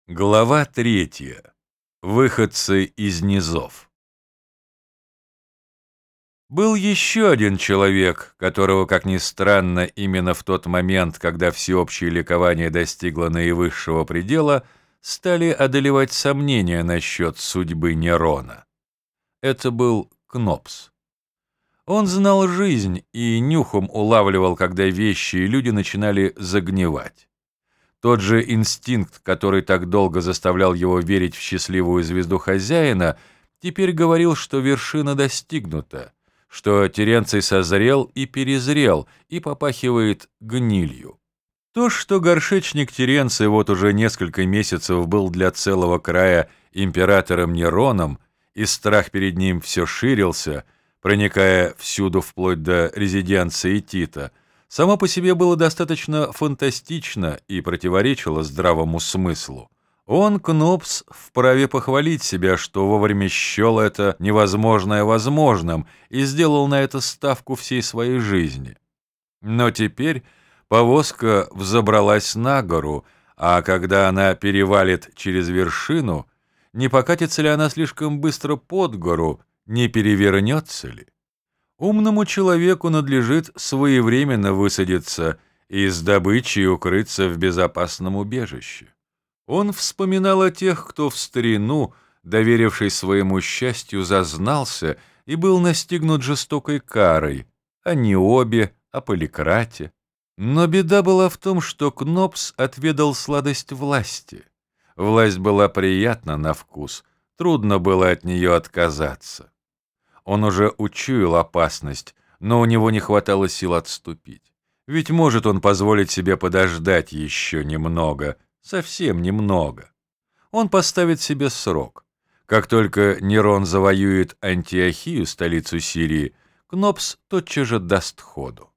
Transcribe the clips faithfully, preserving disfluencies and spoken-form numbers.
Глава третья. Выходцы из низов. Был еще один человек, которого, как ни странно, именно в тот момент, когда всеобщее ликование достигло наивысшего предела, стали одолевать сомнения насчет судьбы Нерона. Это был Кнопс. Он знал жизнь и нюхом улавливал, когда вещи и люди начинали загнивать. Тот же инстинкт, который так долго заставлял его верить в счастливую звезду хозяина, теперь говорил, что вершина достигнута, что Теренций созрел и перезрел, и попахивает гнилью. То, что горшечник Теренций вот уже несколько месяцев был для целого края императором Нероном, и страх перед ним все ширился, проникая всюду вплоть до резиденции Тита, само по себе было достаточно фантастично и противоречило здравому смыслу. Он, Кнопс, вправе похвалить себя, что вовремя счел это невозможное возможным и сделал на это ставку всей своей жизни. Но теперь повозка взобралась на гору, а когда она перевалит через вершину, не покатится ли она слишком быстро под гору, не перевернется ли? Умному человеку надлежит своевременно высадиться и с добычей укрыться в безопасном убежище. Он вспоминал о тех, кто в старину, доверившись своему счастью, зазнался и был настигнут жестокой карой, о Необе, о Поликрате. Но беда была в том, что Кнопс отведал сладость власти. Власть была приятна на вкус, трудно было от нее отказаться. Он уже учуял опасность, но у него не хватало сил отступить. Ведь может он позволить себе подождать еще немного, совсем немного. Он поставит себе срок. Как только Нерон завоюет Антиохию, столицу Сирии, Кнопс тотчас же даст ходу.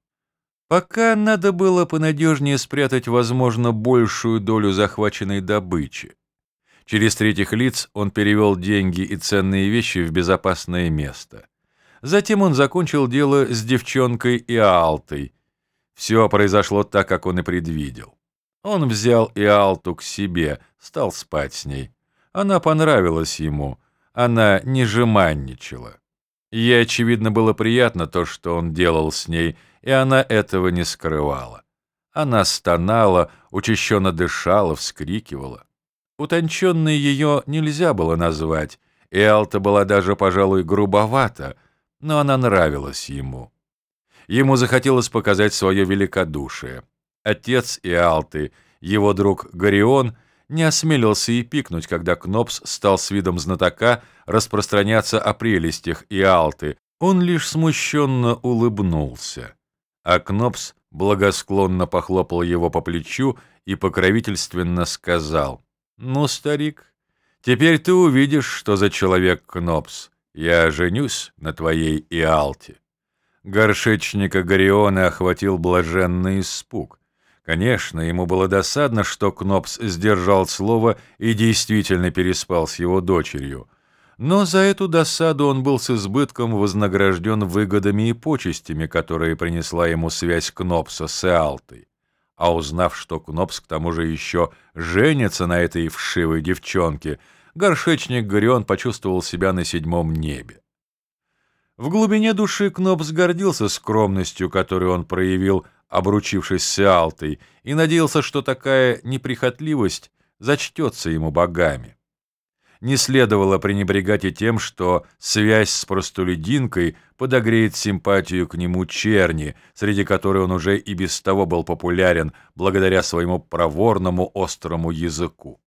Пока надо было понадежнее спрятать, возможно, большую долю захваченной добычи. Через третьих лиц он перевел деньги и ценные вещи в безопасное место. Затем он закончил дело с девчонкой Иалтой. Все произошло так, как он и предвидел. Он взял Иалту к себе, стал спать с ней. Она понравилась ему, она не жеманничала. Ей, очевидно, было приятно то, что он делал с ней, и она этого не скрывала. Она стонала, учащенно дышала, вскрикивала. Утонченной ее нельзя было назвать, Иалта была даже, пожалуй, грубовата, но она нравилась ему. Ему захотелось показать свое великодушие. Отец Иалты, его друг Горион, не осмелился и пикнуть, когда Кнопс стал с видом знатока распространяться о прелестях Иалты. Он лишь смущенно улыбнулся, а Кнопс благосклонно похлопал его по плечу и покровительственно сказал: «Ну, старик, теперь ты увидишь, что за человек Кнопс. Я женюсь на твоей Иалте». Горшечника Гориона охватил блаженный испуг. Конечно, ему было досадно, что Кнопс сдержал слово и действительно переспал с его дочерью. Но за эту досаду он был с избытком вознагражден выгодами и почестями, которые принесла ему связь Кнопса с Иалтой. А узнав, что Кнопс к тому же еще женится на этой вшивой девчонке, горшечник Горион почувствовал себя на седьмом небе. В глубине души Кнопс гордился скромностью, которую он проявил, обручившись с Иалтой, и надеялся, что такая неприхотливость зачтется ему богами. Не следовало пренебрегать и тем, что связь с простолюдинкой подогреет симпатию к нему черни, среди которой он уже и без того был популярен благодаря своему проворному острому языку.